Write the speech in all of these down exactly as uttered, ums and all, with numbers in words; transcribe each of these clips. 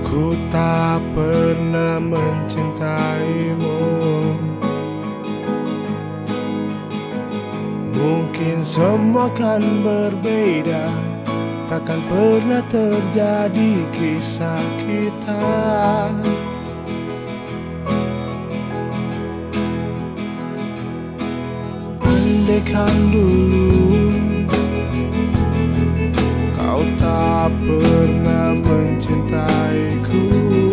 Ku tak pernah mencintaimu. Mungkin semua kan berbeda, takkan pernah terjadi kisah kita. Andaikan dulu kau tak pernah mencintaiku,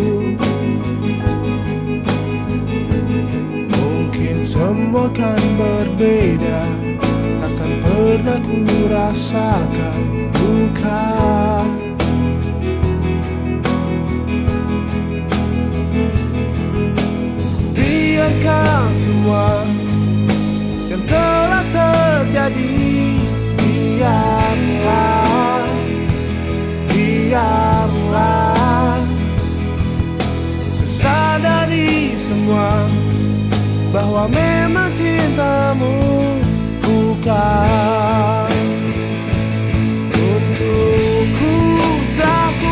mungkin semua kan berbeda, takkan pernah ku rasakan duka. Biarkan semua yang telah terjadi, biarlah, biarlah. Sadari semua bahwa memang cintamu bukan untukku. Tak ku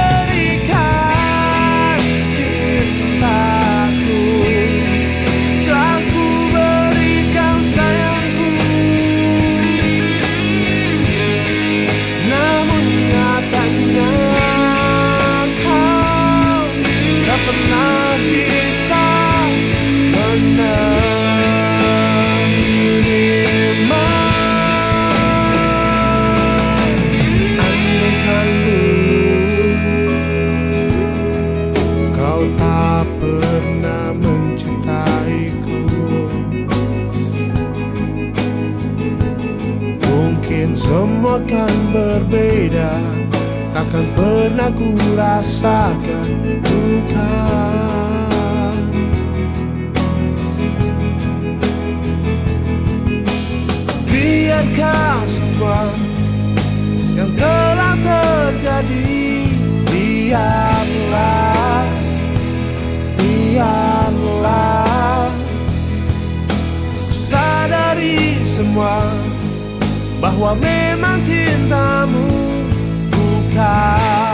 berikan cintaku, tak ku berikan sayangku, namun nyatanya kau tak pernah bisa menerima. Andaikan dulu kau tak pernah mencintaiku, mungkin semua kan berbeda, takkan pernah ku rasakan duka. Biarkan semua yang telah terjadi, biarlah, biarlah. Sadari semua bahwa memang cintamu bukan